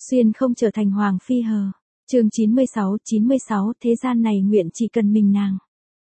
Xuyên không trở thành hoàng phi hờ. Chương 96, thế gian này nguyện chỉ cần mình nàng.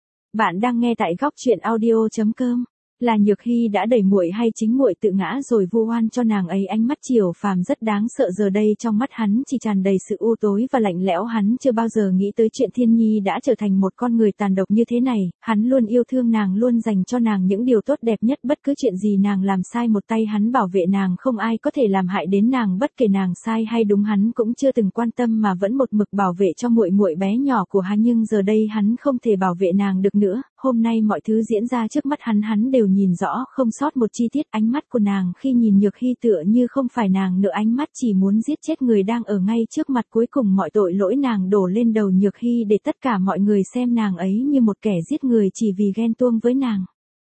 Bạn đang nghe tại góc truyện audio.com. Là Nhược Hy đã đẩy muội hay chính muội tự ngã rồi vu oan cho nàng ấy? Ánh mắt Triều Phàm rất đáng sợ, giờ đây trong mắt hắn chỉ tràn đầy sự u tối và lạnh lẽo. Hắn chưa bao giờ nghĩ tới chuyện Thiên Nhi đã trở thành một con người tàn độc như thế này. Hắn luôn yêu thương nàng, luôn dành cho nàng những điều tốt đẹp nhất. Bất cứ chuyện gì nàng làm sai, một tay hắn bảo vệ nàng, không ai có thể làm hại đến nàng. Bất kể nàng sai hay đúng, hắn cũng chưa từng quan tâm mà vẫn một mực bảo vệ cho muội muội bé nhỏ của hắn. Nhưng giờ đây hắn không thể bảo vệ nàng được nữa. Hôm nay mọi thứ diễn ra trước mắt hắn đều nhìn rõ không sót một chi tiết. Ánh mắt của nàng khi nhìn Nhược Hy tựa như không phải nàng nữa, ánh mắt chỉ muốn giết chết người đang ở ngay trước mặt. Cuối cùng mọi tội lỗi nàng đổ lên đầu Nhược Hy để tất cả mọi người xem nàng ấy như một kẻ giết người chỉ vì ghen tuông với nàng.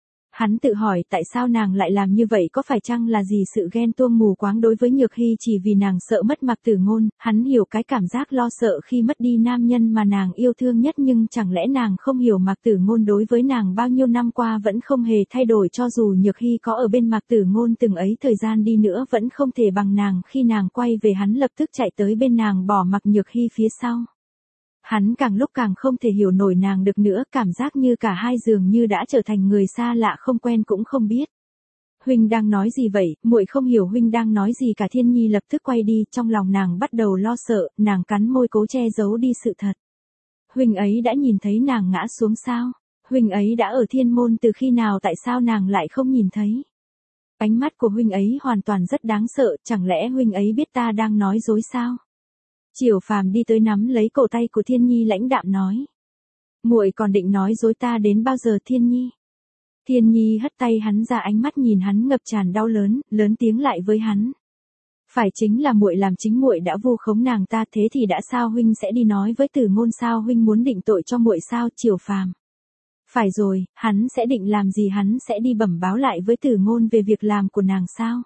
Hắn tự hỏi tại sao nàng lại làm như vậy, có phải chăng là gì sự ghen tuông mù quáng đối với Nhược Hy chỉ vì nàng sợ mất Mạc Tử Ngôn. Hắn hiểu cái cảm giác lo sợ khi mất đi nam nhân mà nàng yêu thương nhất, nhưng chẳng lẽ nàng không hiểu Mạc Tử Ngôn đối với nàng bao nhiêu năm qua vẫn không hề thay đổi, cho dù Nhược Hy có ở bên Mạc Tử Ngôn từng ấy thời gian đi nữa vẫn không thể bằng nàng. Khi nàng quay về hắn lập tức chạy tới bên nàng, bỏ mặc Nhược Hy phía sau. Hắn càng lúc càng không thể hiểu nổi nàng được nữa, cảm giác như cả hai dường như đã trở thành người xa lạ, không quen cũng không biết. Huynh đang nói gì vậy? Muội không hiểu huynh đang nói gì cả. Thiên Nhi lập tức quay đi, trong lòng nàng bắt đầu lo sợ, nàng cắn môi cố che giấu đi sự thật. Huynh ấy đã nhìn thấy nàng ngã xuống sao? Huynh ấy đã ở thiên môn từ khi nào, tại sao nàng lại không nhìn thấy? Ánh mắt của huynh ấy hoàn toàn rất đáng sợ, chẳng lẽ huynh ấy biết ta đang nói dối sao? Triều Phàm đi tới nắm lấy cổ tay của Thiên Nhi lãnh đạm nói. Muội còn định nói dối ta đến bao giờ Thiên Nhi? Thiên Nhi hất tay hắn ra, ánh mắt nhìn hắn ngập tràn đau lớn, lớn tiếng lại với hắn. Phải chính là muội làm, chính muội đã vu khống nàng ta, thế thì đã sao huynh sẽ đi nói với Tử Ngôn sao? Huynh muốn định tội cho muội sao? Triều Phàm. Phải rồi, hắn sẽ định làm gì? Hắn sẽ đi bẩm báo lại với Tử Ngôn về việc làm của nàng sao?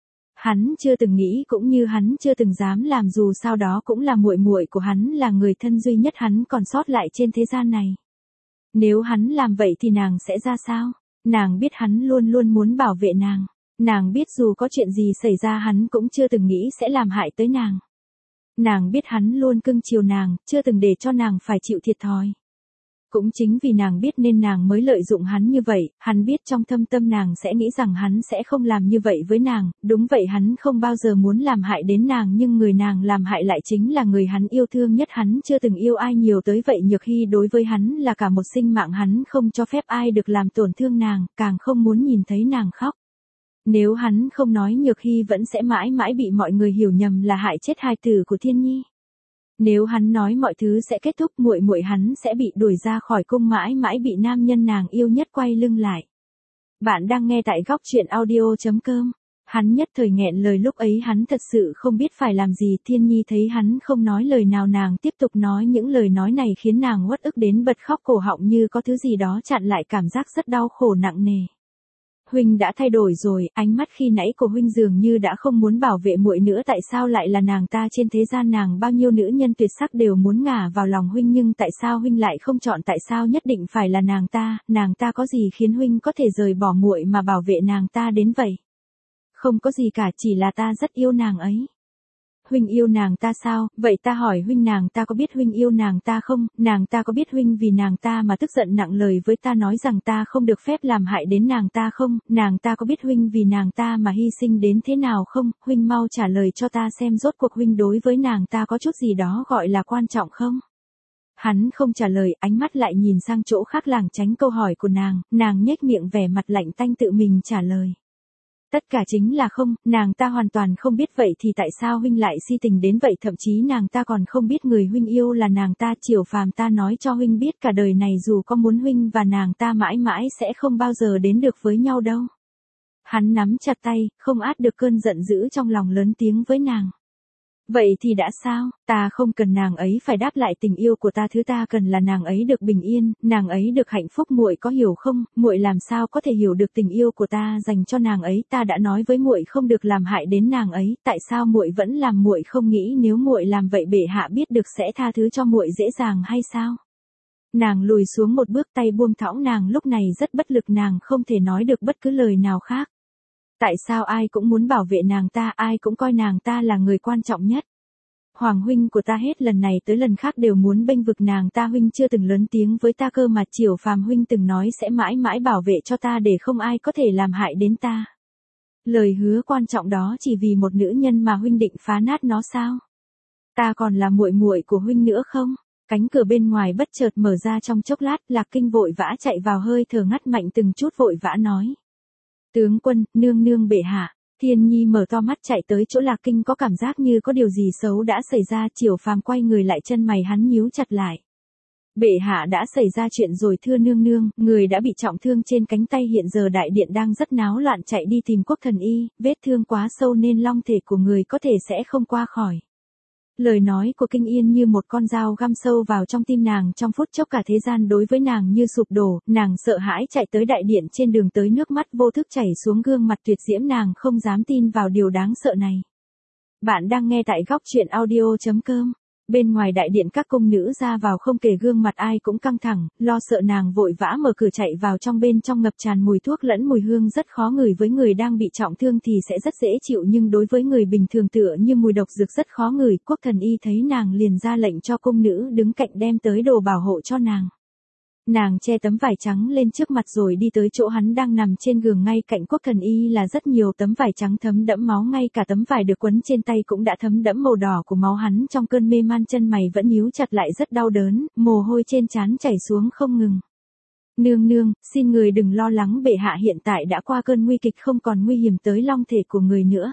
Hắn chưa từng nghĩ, cũng như hắn chưa từng dám làm, dù sao đó cũng là muội muội của hắn, là người thân duy nhất hắn còn sót lại trên thế gian này. Nếu hắn làm vậy thì nàng sẽ ra sao? Nàng biết hắn luôn luôn muốn bảo vệ nàng. Nàng biết dù có chuyện gì xảy ra hắn cũng chưa từng nghĩ sẽ làm hại tới nàng. Nàng biết hắn luôn cưng chiều nàng, chưa từng để cho nàng phải chịu thiệt thòi. Cũng chính vì nàng biết nên nàng mới lợi dụng hắn như vậy. Hắn biết trong thâm tâm nàng sẽ nghĩ rằng hắn sẽ không làm như vậy với nàng. Đúng vậy, hắn không bao giờ muốn làm hại đến nàng, nhưng người nàng làm hại lại chính là người hắn yêu thương nhất. Hắn chưa từng yêu ai nhiều tới vậy. Nhược Hy đối với hắn là cả một sinh mạng, hắn không cho phép ai được làm tổn thương nàng, càng không muốn nhìn thấy nàng khóc. Nếu hắn không nói, Nhược Hy vẫn sẽ mãi mãi bị mọi người hiểu nhầm là hại chết hài tử của Thiên Nhi. Nếu hắn nói, mọi thứ sẽ kết thúc, muội muội hắn sẽ bị đuổi ra khỏi cung, mãi mãi bị nam nhân nàng yêu nhất quay lưng lại. Bạn đang nghe tại góc truyện audio.com. Hắn nhất thời nghẹn lời, lúc ấy hắn thật sự không biết phải làm gì. Thiên Nhi thấy hắn không nói lời nào, nàng tiếp tục nói, những lời nói này khiến nàng uất ức đến bật khóc, cổ họng như có thứ gì đó chặn lại, cảm giác rất đau khổ nặng nề. Huynh đã thay đổi rồi, ánh mắt khi nãy của huynh dường như đã không muốn bảo vệ muội nữa. Tại sao lại là nàng ta? Trên thế gian nàng bao nhiêu nữ nhân tuyệt sắc đều muốn ngả vào lòng huynh, nhưng tại sao huynh lại không chọn? Tại sao nhất định phải là nàng ta? Nàng ta có gì khiến huynh có thể rời bỏ muội mà bảo vệ nàng ta đến vậy? Không có gì cả, chỉ là ta rất yêu nàng ấy. Huynh yêu nàng ta sao? Vậy ta hỏi huynh, nàng ta có biết huynh yêu nàng ta không? Nàng ta có biết huynh vì nàng ta mà tức giận nặng lời với ta, nói rằng ta không được phép làm hại đến nàng ta không? Nàng ta có biết huynh vì nàng ta mà hy sinh đến thế nào không? Huynh mau trả lời cho ta xem, rốt cuộc huynh đối với nàng ta có chút gì đó gọi là quan trọng không? Hắn không trả lời, ánh mắt lại nhìn sang chỗ khác lảng tránh câu hỏi của nàng. Nàng nhếch miệng vẻ mặt lạnh tanh tự mình trả lời. Tất cả chính là không, nàng ta hoàn toàn không biết. Vậy thì tại sao huynh lại si tình đến vậy? Thậm chí nàng ta còn không biết người huynh yêu là nàng ta. Triều Phàm, ta nói cho huynh biết, cả đời này dù có muốn, huynh và nàng ta mãi mãi sẽ không bao giờ đến được với nhau đâu. Hắn nắm chặt tay, không át được cơn giận dữ trong lòng, lớn tiếng với nàng. Vậy thì đã sao? Ta không cần nàng ấy phải đáp lại tình yêu của ta, thứ ta cần là nàng ấy được bình yên, nàng ấy được hạnh phúc. Muội có hiểu không? Muội làm sao có thể hiểu được tình yêu của ta dành cho nàng ấy? Ta đã nói với muội không được làm hại đến nàng ấy, tại sao muội vẫn làm? Muội không nghĩ nếu muội làm vậy bệ hạ biết được sẽ tha thứ cho muội dễ dàng hay sao? Nàng lùi xuống một bước, tay buông thõng, nàng lúc này rất bất lực, nàng không thể nói được bất cứ lời nào khác. Tại sao ai cũng muốn bảo vệ nàng ta, ai cũng coi nàng ta là người quan trọng nhất? Hoàng huynh của ta hết lần này tới lần khác đều muốn bênh vực nàng ta, huynh chưa từng lớn tiếng với ta cơ mà. Triều Phàm huynh từng nói sẽ mãi mãi bảo vệ cho ta để không ai có thể làm hại đến ta. Lời hứa quan trọng đó chỉ vì một nữ nhân mà huynh định phá nát nó sao? Ta còn là muội muội của huynh nữa không? Cánh cửa bên ngoài bất chợt mở ra trong chốc lát, Lạc Kinh vội vã chạy vào, hơi thở ngắt mạnh từng chút, vội vã nói. Tướng quân, nương nương bệ hạ. Thiên Nhi mở to mắt chạy tới chỗ Lạc Kinh, có cảm giác như có điều gì xấu đã xảy ra. Triều Phàm quay người lại, chân mày hắn nhíu chặt lại. Bệ hạ đã xảy ra chuyện rồi thưa nương nương, người đã bị trọng thương trên cánh tay, hiện giờ đại điện đang rất náo loạn, chạy đi tìm Quốc thần y, vết thương quá sâu nên long thể của người có thể sẽ không qua khỏi. Lời nói của Kinh Yên như một con dao găm sâu vào trong tim nàng, trong phút chốc cả thế gian đối với nàng như sụp đổ, nàng sợ hãi chạy tới đại điện, trên đường tới nước mắt vô thức chảy xuống gương mặt tuyệt diễm, nàng không dám tin vào điều đáng sợ này. Bạn đang nghe tại góc truyện audio.com. Bên ngoài đại điện các cung nữ ra vào không kể, gương mặt ai cũng căng thẳng, lo sợ, nàng vội vã mở cửa chạy vào trong, bên trong ngập tràn mùi thuốc lẫn mùi hương rất khó ngửi, với người đang bị trọng thương thì sẽ rất dễ chịu nhưng đối với người bình thường tựa như mùi độc dược rất khó ngửi. Quốc thần y thấy nàng liền ra lệnh cho cung nữ đứng cạnh đem tới đồ bảo hộ cho nàng. Nàng che tấm vải trắng lên trước mặt rồi đi tới chỗ hắn đang nằm trên giường, ngay cạnh Quốc thần y là rất nhiều tấm vải trắng thấm đẫm máu, ngay cả tấm vải được quấn trên tay cũng đã thấm đẫm màu đỏ của máu. Hắn trong cơn mê man, chân mày vẫn nhíu chặt lại, rất đau đớn, mồ hôi trên trán chảy xuống không ngừng. Nương nương, xin người đừng lo lắng, bệ hạ hiện tại đã qua cơn nguy kịch, không còn nguy hiểm tới long thể của người nữa.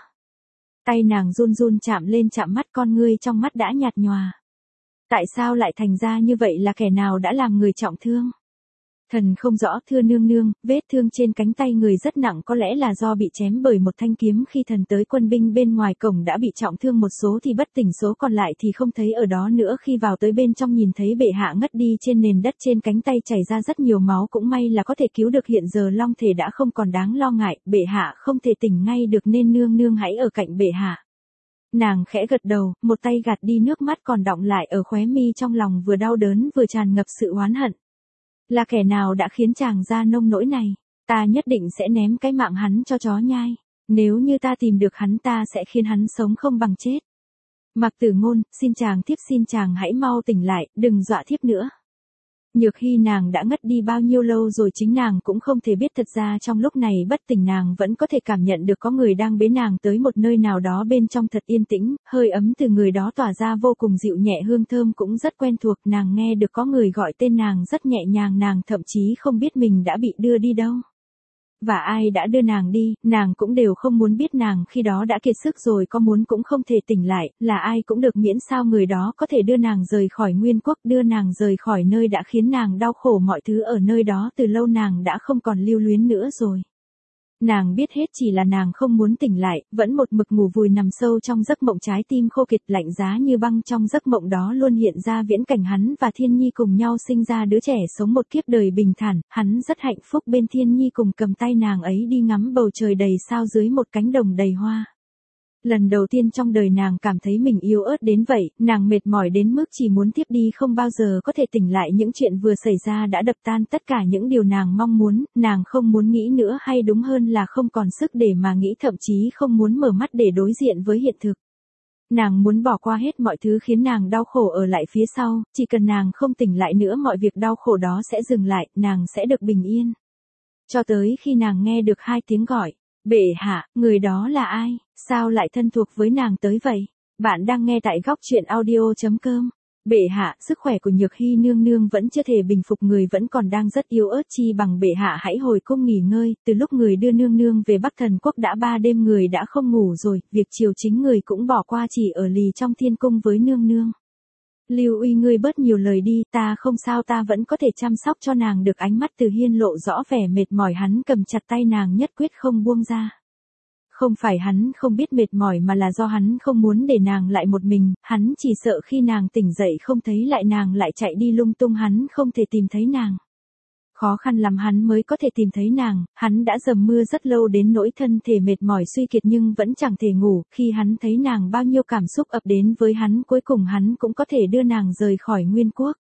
Tay nàng run run chạm lên chạm mắt, con ngươi trong mắt đã nhạt nhòa. Tại sao lại thành ra như vậy, là kẻ nào đã làm người trọng thương? Thần không rõ thưa nương nương, vết thương trên cánh tay người rất nặng, có lẽ là do bị chém bởi một thanh kiếm. Khi thần tới, quân binh bên ngoài cổng đã bị trọng thương, một số thì bất tỉnh, số còn lại thì không thấy ở đó nữa. Khi vào tới bên trong nhìn thấy bệ hạ ngất đi trên nền đất, trên cánh tay chảy ra rất nhiều máu, cũng may là có thể cứu được, hiện giờ long thể đã không còn đáng lo ngại, bệ hạ không thể tỉnh ngay được nên nương nương hãy ở cạnh bệ hạ. Nàng khẽ gật đầu, một tay gạt đi nước mắt còn đọng lại ở khóe mi, trong lòng vừa đau đớn vừa tràn ngập sự oán hận. Là kẻ nào đã khiến chàng ra nông nỗi này? Ta nhất định sẽ ném cái mạng hắn cho chó nhai. Nếu như ta tìm được hắn, ta sẽ khiến hắn sống không bằng chết. Mạc Tử Ngôn, xin chàng thiếp, xin chàng hãy mau tỉnh lại, đừng dọa thiếp nữa. Nhược Hy nàng đã ngất đi bao nhiêu lâu rồi chính nàng cũng không thể biết, thật ra trong lúc này bất tỉnh nàng vẫn có thể cảm nhận được có người đang bế nàng tới một nơi nào đó bên trong thật yên tĩnh, hơi ấm từ người đó tỏa ra vô cùng dịu nhẹ, hương thơm cũng rất quen thuộc, nàng nghe được có người gọi tên nàng rất nhẹ nhàng, nàng thậm chí không biết mình đã bị đưa đi đâu. Và ai đã đưa nàng đi, nàng cũng đều không muốn biết, nàng khi đó đã kiệt sức rồi, có muốn cũng không thể tỉnh lại, là ai cũng được miễn sao người đó có thể đưa nàng rời khỏi Nguyên Quốc, đưa nàng rời khỏi nơi đã khiến nàng đau khổ, mọi thứ ở nơi đó từ lâu nàng đã không còn lưu luyến nữa rồi. Nàng biết hết, chỉ là nàng không muốn tỉnh lại, vẫn một mực ngủ vùi nằm sâu trong giấc mộng, trái tim khô kiệt lạnh giá như băng. Trong giấc mộng đó luôn hiện ra viễn cảnh hắn và Thiên Nhi cùng nhau sinh ra đứa trẻ, sống một kiếp đời bình thản, hắn rất hạnh phúc bên Thiên Nhi, cùng cầm tay nàng ấy đi ngắm bầu trời đầy sao dưới một cánh đồng đầy hoa. Lần đầu tiên trong đời nàng cảm thấy mình yếu ớt đến vậy, nàng mệt mỏi đến mức chỉ muốn thiếp đi, không bao giờ có thể tỉnh lại. Những chuyện vừa xảy ra đã đập tan tất cả những điều nàng mong muốn, nàng không muốn nghĩ nữa, hay đúng hơn là không còn sức để mà nghĩ, thậm chí không muốn mở mắt để đối diện với hiện thực. Nàng muốn bỏ qua hết mọi thứ khiến nàng đau khổ ở lại phía sau, chỉ cần nàng không tỉnh lại nữa mọi việc đau khổ đó sẽ dừng lại, nàng sẽ được bình yên. Cho tới khi nàng nghe được hai tiếng gọi. Bệ hạ, người đó là ai, sao lại thân thuộc với nàng tới vậy? Bạn đang nghe tại góc truyện audio.com. Bệ hạ, sức khỏe của Nhược Hy nương nương vẫn chưa thể bình phục, người vẫn còn đang rất yếu ớt, chi bằng bệ hạ hãy hồi cung nghỉ ngơi, từ lúc người đưa nương nương về Bắc Thần Quốc đã 3 đêm người đã không ngủ rồi, việc triều chính người cũng bỏ qua, chỉ ở lì trong thiên cung với nương nương. Lưu Uy, ngươi bớt nhiều lời đi, ta không sao, ta vẫn có thể chăm sóc cho nàng được. Ánh mắt Từ Hiên lộ rõ vẻ mệt mỏi, hắn cầm chặt tay nàng nhất quyết không buông ra. Không phải hắn không biết mệt mỏi mà là do hắn không muốn để nàng lại một mình, hắn chỉ sợ khi nàng tỉnh dậy không thấy lại nàng lại chạy đi lung tung, hắn không thể tìm thấy nàng. Khó khăn lắm hắn mới có thể tìm thấy nàng, hắn đã dầm mưa rất lâu đến nỗi thân thể mệt mỏi suy kiệt nhưng vẫn chẳng thể ngủ, khi hắn thấy nàng bao nhiêu cảm xúc ập đến với hắn, cuối cùng hắn cũng có thể đưa nàng rời khỏi Nguyên Quốc.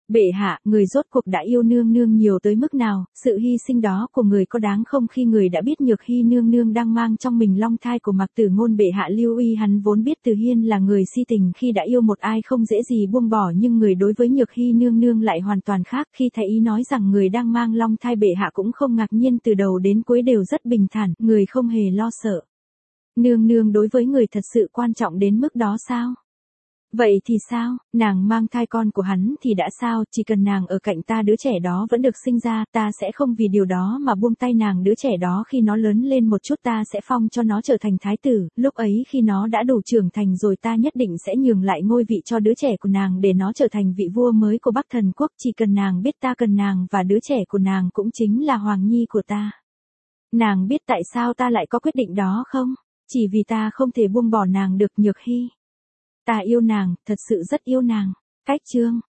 Bệ hạ, người rốt cuộc đã yêu nương nương nhiều tới mức nào, sự hy sinh đó của người có đáng không khi người đã biết Nhược Hy nương nương đang mang trong mình long thai của Mạc Tử Ngôn. Bệ hạ lưu ý hắn vốn biết Từ Hiên là người si tình, khi đã yêu một ai không dễ gì buông bỏ, nhưng người đối với Nhược Hy nương nương lại hoàn toàn khác. Khi thấy ý nói rằng người đang mang long thai, bệ hạ cũng không ngạc nhiên, từ đầu đến cuối đều rất bình thản, người không hề lo sợ. Nương nương đối với người thật sự quan trọng đến mức đó sao? Vậy thì sao, nàng mang thai con của hắn thì đã sao, chỉ cần nàng ở cạnh ta đứa trẻ đó vẫn được sinh ra, ta sẽ không vì điều đó mà buông tay nàng. Đứa trẻ đó khi nó lớn lên một chút ta sẽ phong cho nó trở thành thái tử, lúc ấy khi nó đã đủ trưởng thành rồi ta nhất định sẽ nhường lại ngôi vị cho đứa trẻ của nàng để nó trở thành vị vua mới của Bắc Thần Quốc. Chỉ cần nàng biết ta cần nàng và đứa trẻ của nàng cũng chính là Hoàng Nhi của ta. Nàng biết tại sao ta lại có quyết định đó không? Chỉ vì ta không thể buông bỏ nàng được. Nhược Hy, ta yêu nàng, thật sự rất yêu nàng. Cách chương